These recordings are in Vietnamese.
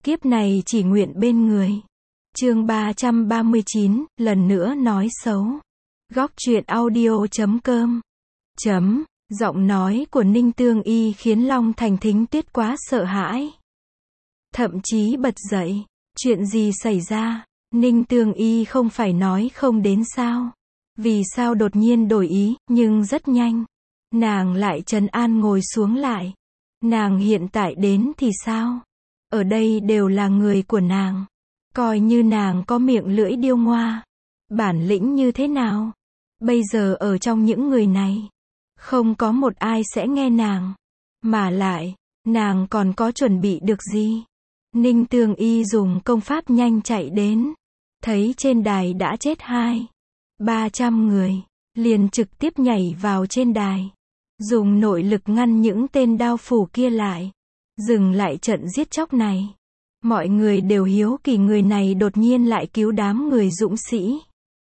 Kiếp này chỉ nguyện bên người. Chương 339, lần nữa nói xấu. Góc truyện audio.com. Giọng nói của Ninh Tương Y khiến Long Thành Thính Tuyết quá sợ hãi. Thậm chí bật dậy. Chuyện gì xảy ra? Ninh Tương Y không phải nói không đến sao? Vì sao đột nhiên đổi ý, nhưng rất nhanh. Nàng lại trấn an ngồi xuống lại. Nàng hiện tại đến thì sao? Ở đây đều là người của nàng. Coi như nàng có miệng lưỡi điêu ngoa. Bản lĩnh như thế nào? Bây giờ ở trong những người này, không có một ai sẽ nghe nàng. Mà lại, nàng còn có chuẩn bị được gì? Ninh Tương Y dùng công pháp nhanh chạy đến. Thấy trên đài đã chết 200-300 người. Liền trực tiếp nhảy vào trên đài. Dùng nội lực ngăn những tên đao phủ kia lại. Dừng lại trận giết chóc này. Mọi người đều hiếu kỳ người này đột nhiên lại cứu đám người dũng sĩ.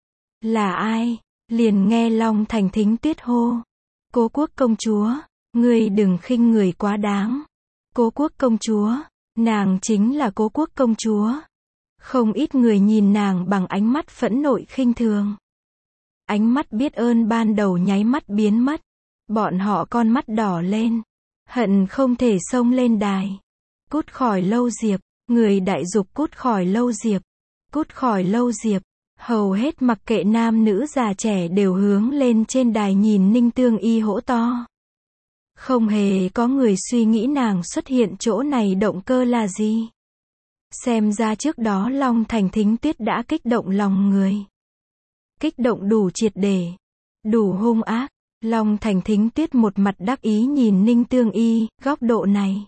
Là ai? Liền nghe Long Thành Thính Tuyết hô. Cố Quốc công chúa, ngươi đừng khinh người quá đáng. Cố Quốc công chúa, nàng chính là Cố Quốc công chúa. Không ít người nhìn nàng bằng ánh mắt phẫn nộ khinh thường. Ánh mắt biết ơn ban đầu nháy mắt biến mất. Bọn họ con mắt đỏ lên. Hận không thể xông lên đài. Cút khỏi Lâu Diệp. Người đại dục cút khỏi Lâu Diệp. Cút khỏi Lâu Diệp. Hầu hết mặc kệ nam nữ già trẻ đều hướng lên trên đài nhìn Ninh Tương Y hỗ to. Không hề có người suy nghĩ nàng xuất hiện chỗ này động cơ là gì. Xem ra trước đó Long Thành Thính Tuyết đã kích động lòng người. Kích động đủ triệt để. Đủ hung ác. Long Thành Thính Tuyết một mặt đắc ý nhìn Ninh Tương Y, góc độ này.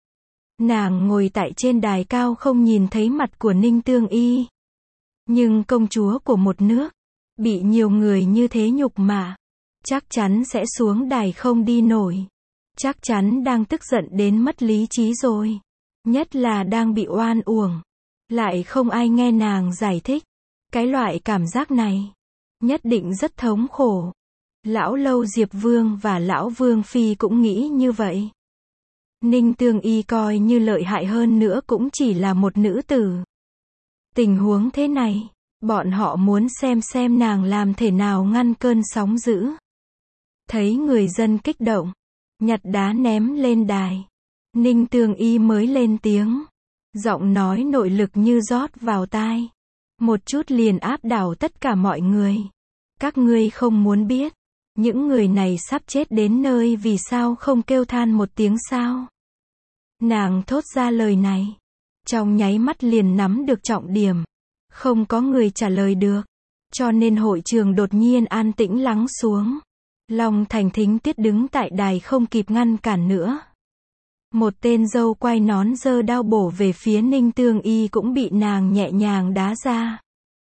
Nàng ngồi tại trên đài cao không nhìn thấy mặt của Ninh Tương Y. Nhưng công chúa của một nước, bị nhiều người như thế nhục mạ, chắc chắn sẽ xuống đài không đi nổi. Chắc chắn đang tức giận đến mất lý trí rồi. Nhất là đang bị oan uổng. Lại không ai nghe nàng giải thích. Cái loại cảm giác này, nhất định rất thống khổ. Lão Lâu Diệp Vương và Lão Vương Phi cũng nghĩ như vậy. Ninh Tương Y coi như lợi hại hơn nữa cũng chỉ là một nữ tử. Tình huống thế này, bọn họ muốn xem nàng làm thế nào ngăn cơn sóng dữ. Thấy người dân kích động, nhặt đá ném lên đài. Ninh Tương Y mới lên tiếng. Giọng nói nội lực như rót vào tai. Một chút liền áp đảo tất cả mọi người. Các ngươi không muốn biết. Những người này sắp chết đến nơi vì sao không kêu than một tiếng sao? Nàng thốt ra lời này. Trong nháy mắt liền nắm được trọng điểm. Không có người trả lời được. Cho nên hội trường đột nhiên an tĩnh lắng xuống. Long Thành Thính Tuyết đứng tại đài không kịp ngăn cản nữa. Một tên dâu quay nón giơ đao bổ về phía Ninh Tương Y cũng bị nàng nhẹ nhàng đá ra.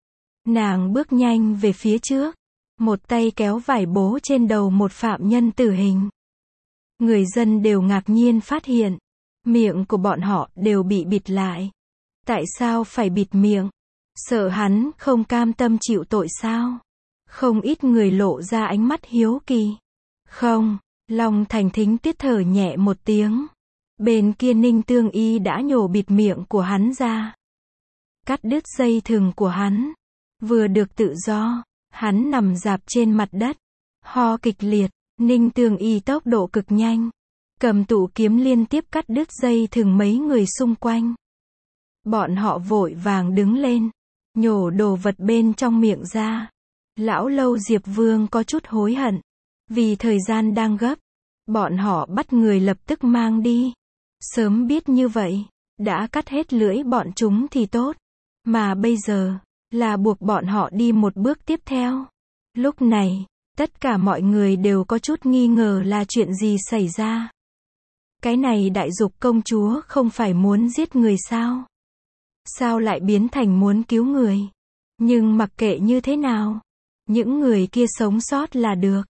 Nàng bước nhanh về phía trước. Một tay kéo vải bố trên đầu một phạm nhân tử hình. Người dân đều ngạc nhiên phát hiện. Miệng của bọn họ đều bị bịt lại. Tại sao phải bịt miệng? Sợ hắn không cam tâm chịu tội sao? Không ít người lộ ra ánh mắt hiếu kỳ. Không, Long Thành Thính Tuyết thở nhẹ một tiếng. Bên kia Ninh Tương Y đã nhổ bịt miệng của hắn ra. Cắt đứt dây thừng của hắn. Vừa được tự do, hắn nằm rạp trên mặt đất. Ho kịch liệt, Ninh Tương Y tốc độ cực nhanh. Cầm tụ kiếm liên tiếp cắt đứt dây thừng mấy người xung quanh. Bọn họ vội vàng đứng lên. Nhổ đồ vật bên trong miệng ra. Lão Lâu Diệp Vương có chút hối hận. Vì thời gian đang gấp. Bọn họ bắt người lập tức mang đi. Sớm biết như vậy, đã cắt hết lưỡi bọn chúng thì tốt. Mà bây giờ, là buộc bọn họ đi một bước tiếp theo. Lúc này, tất cả mọi người đều có chút nghi ngờ là chuyện gì xảy ra. Cái này đại dục công chúa không phải muốn giết người sao? Sao lại biến thành muốn cứu người? Nhưng mặc kệ như thế nào, những người kia sống sót là được.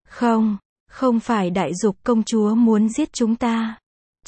Không phải đại dục công chúa muốn giết chúng ta.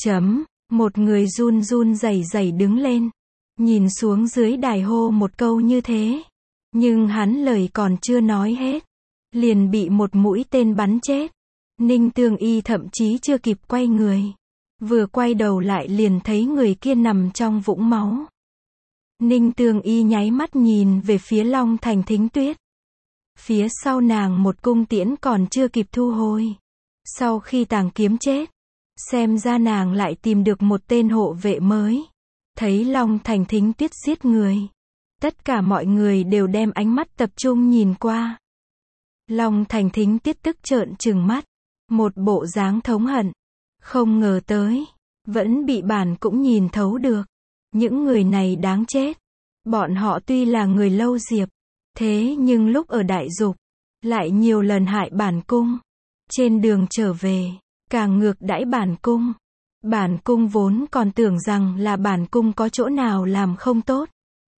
Một người run run rẩy rẩy đứng lên. Nhìn xuống dưới đài hô một câu như thế. Nhưng hắn lời còn chưa nói hết. Liền bị một mũi tên bắn chết. Ninh Tương Y thậm chí chưa kịp quay người. Vừa quay đầu lại liền thấy người kia nằm trong vũng máu. Ninh Tương Y nháy mắt nhìn về phía Long Thành Thính Tuyết. Phía sau nàng một cung tiễn còn chưa kịp thu hồi. Sau khi Tàng Kiếm chết, xem ra nàng lại tìm được một tên hộ vệ mới. Thấy Long Thành Thính Tuyết giết người, tất cả mọi người đều đem ánh mắt tập trung nhìn qua. Long Thành Thính Tuyết tức trợn trừng mắt, một bộ dáng thống hận. Không ngờ tới, vẫn bị bản cũng nhìn thấu được. Những người này đáng chết. Bọn họ tuy là người Lâu Diệp, thế nhưng lúc ở Đại Dục, lại nhiều lần hại bản cung. Trên đường trở về, càng ngược đãi bản cung. Bản cung vốn còn tưởng rằng là bản cung có chỗ nào làm không tốt.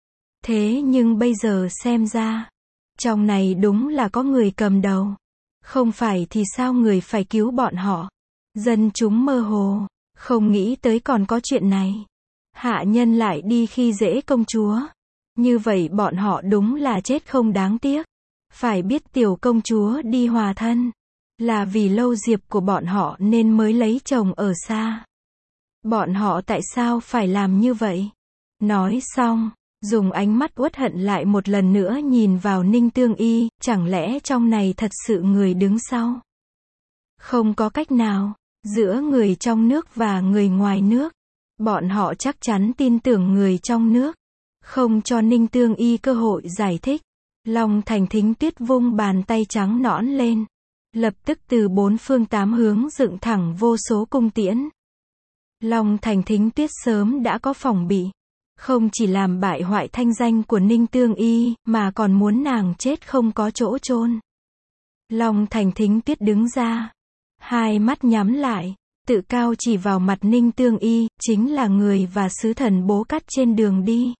Thế nhưng bây giờ xem ra, trong này đúng là có người cầm đầu. Không phải thì sao người phải cứu bọn họ. Dân chúng mơ hồ, không nghĩ tới còn có chuyện này. Hạ nhân lại đi khi dễ công chúa. Như vậy bọn họ đúng là chết không đáng tiếc. Phải biết tiểu công chúa đi hòa thân, là vì Lâu Diệp của bọn họ nên mới lấy chồng ở xa. Bọn họ tại sao phải làm như vậy? Nói xong, dùng ánh mắt uất hận lại một lần nữa nhìn vào Ninh Tương Y, chẳng lẽ trong này thật sự người đứng sau? Không có cách nào, giữa người trong nước và người ngoài nước, bọn họ chắc chắn tin tưởng người trong nước, không cho Ninh Tương Y cơ hội giải thích. Long Thành Thính Tuyết vung bàn tay trắng nõn lên, lập tức từ bốn phương tám hướng dựng thẳng vô số cung tiễn. Long Thành Thính Tuyết sớm đã có phòng bị, không chỉ làm bại hoại thanh danh của Ninh Tương Y, mà còn muốn nàng chết không có chỗ chôn. Long Thành Thính Tuyết đứng ra, hai mắt nhắm lại, tự cao chỉ vào mặt Ninh Tương Y, chính là người và sứ thần bố cắt trên đường đi.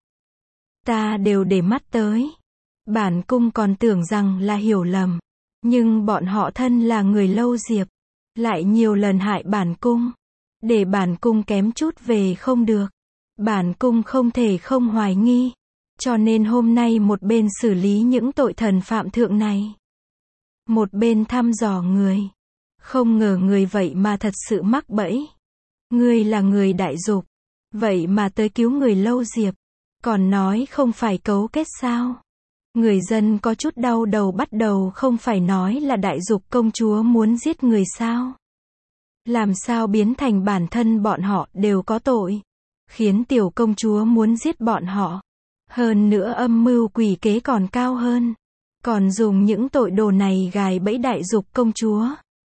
Ta đều để mắt tới. Bản cung còn tưởng rằng là hiểu lầm. Nhưng bọn họ thân là người Lâu Diệp, lại nhiều lần hại bản cung. Để bản cung kém chút về không được. Bản cung không thể không hoài nghi. Cho nên hôm nay một bên xử lý những tội thần phạm thượng này. Một bên thăm dò người. Không ngờ người vậy mà thật sự mắc bẫy. Ngươi là người Đại Dục, vậy mà tới cứu người Lâu Diệp. Còn nói không phải cấu kết sao? Người dân có chút đau đầu, bắt đầu không phải nói là Đại Dục công chúa muốn giết người sao? Làm sao biến thành bản thân bọn họ đều có tội, khiến tiểu công chúa muốn giết bọn họ. Hơn nữa âm mưu quỷ kế còn cao hơn, còn dùng những tội đồ này gài bẫy Đại Dục công chúa.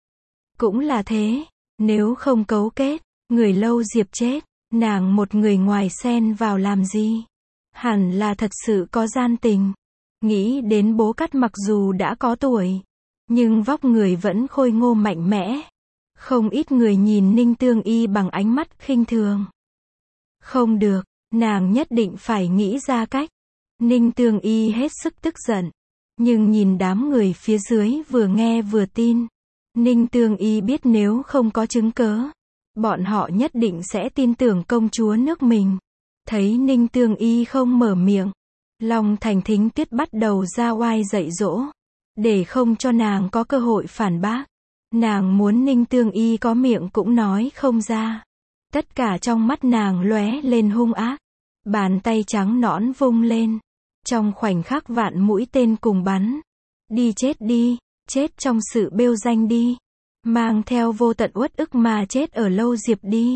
Cũng là thế, nếu không cấu kết, người Lâu Diệp chết, nàng một người ngoài xen vào làm gì? Hẳn là thật sự có gian tình. Nghĩ đến bố cắt mặc dù đã có tuổi, nhưng vóc người vẫn khôi ngô mạnh mẽ. Không ít người nhìn Ninh Tương Y bằng ánh mắt khinh thường. Không được, nàng nhất định phải nghĩ ra cách. Ninh Tương Y hết sức tức giận. Nhưng nhìn đám người phía dưới vừa nghe vừa tin. Ninh Tương Y biết nếu không có chứng cớ, bọn họ nhất định sẽ tin tưởng công chúa nước mình. Thấy Ninh Tương Y không mở miệng, Long Thành Thính Tuyết bắt đầu ra oai dạy dỗ, để không cho nàng có cơ hội phản bác. Nàng muốn Ninh Tương Y có miệng cũng nói không ra. Tất cả trong mắt nàng lóe lên hung ác. Bàn tay trắng nõn vung lên. Trong khoảnh khắc vạn mũi tên cùng bắn. Đi chết đi, chết trong sự bêu danh đi. Mang theo vô tận uất ức mà chết ở Lâu Diệp đi.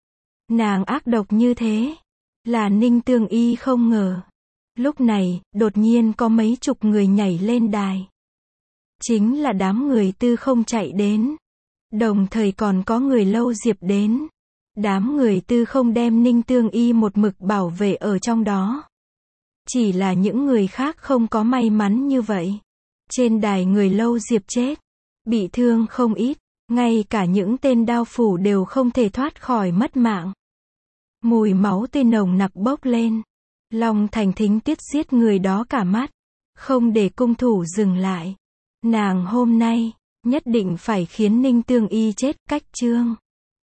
Nàng ác độc như thế, là Ninh Tương Y không ngờ. Lúc này, đột nhiên có mấy chục người nhảy lên đài. Chính là đám người Tư Không chạy đến. Đồng thời còn có người Lâu Diệp đến. Đám người Tư Không đem Ninh Tương Y một mực bảo vệ ở trong đó. Chỉ là những người khác không có may mắn như vậy. Trên đài người Lâu Diệp chết, bị thương không ít, ngay cả những tên đao phủ đều không thể thoát khỏi mất mạng. Mùi máu tươi nồng nặc bốc lên. Long Thành Thính Tuyết giết người đó cả mắt, không để cung thủ dừng lại. Nàng hôm nay nhất định phải khiến Ninh Tương Y chết. Cách chương